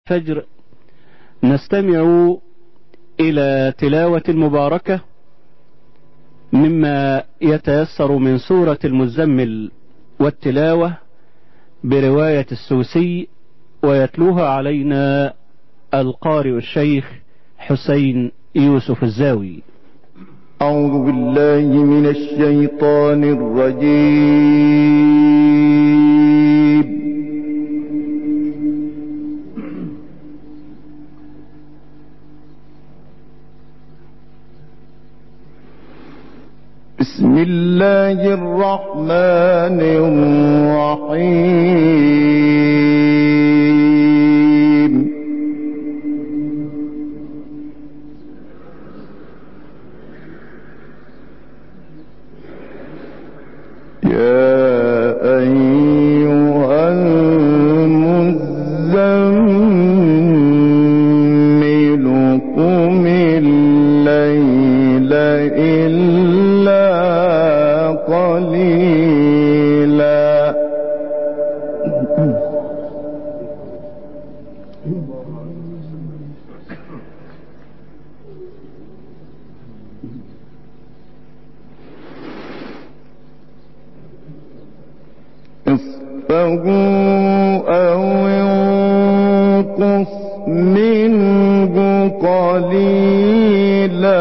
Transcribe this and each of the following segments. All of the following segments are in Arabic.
الفجر نستمع إلى تلاوة مباركة مما يتيسر من سورة المزمل، والتلاوة برواية السوسي، ويتلوها علينا القارئ الشيخ حسين يوسف الزاوي. أعوذ بالله من الشيطان الرجيم. بسم الله الرحمن الرحيم. يا أيها المزمل قم الليل إلا قليلا نصفه أو انقص منه قليلا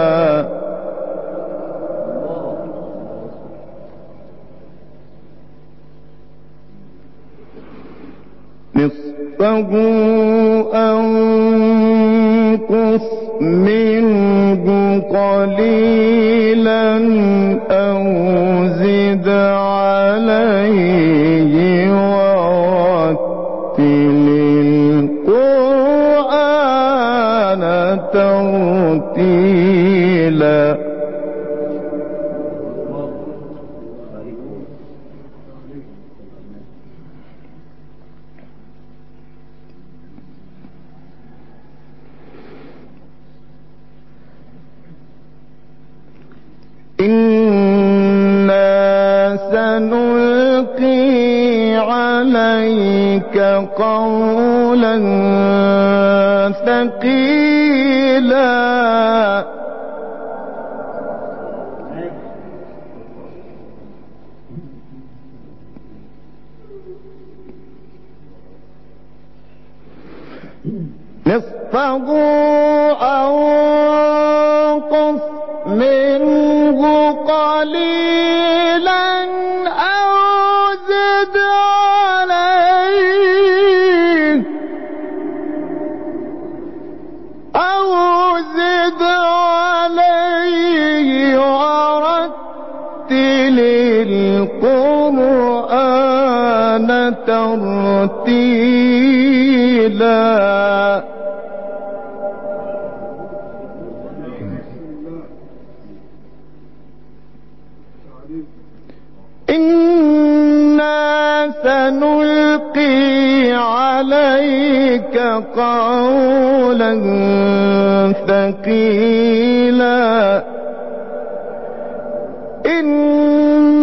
نصفه أو انقص منه قليلا أو زد عليه ورتل القرآن ترتيلا. إنا سنلقي عليك قولا ثقيلا. نصفه أو انقص منه قليلا أو زد عليه ورتل القرآن ترتيلا. إنا سنلقي عليك قولا ثقيلا. إن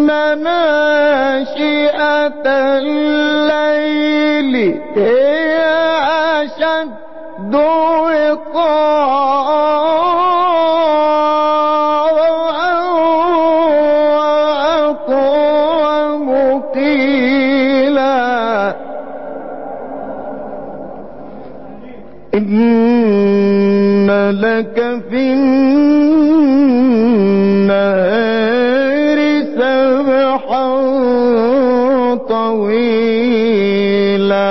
ناشئة الليل هي أشد وأقوم قيلا. إن لك في النهار سبحا طويلا.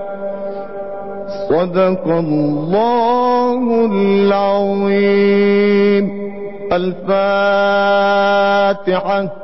صدق الله العظيم. الفاتحة.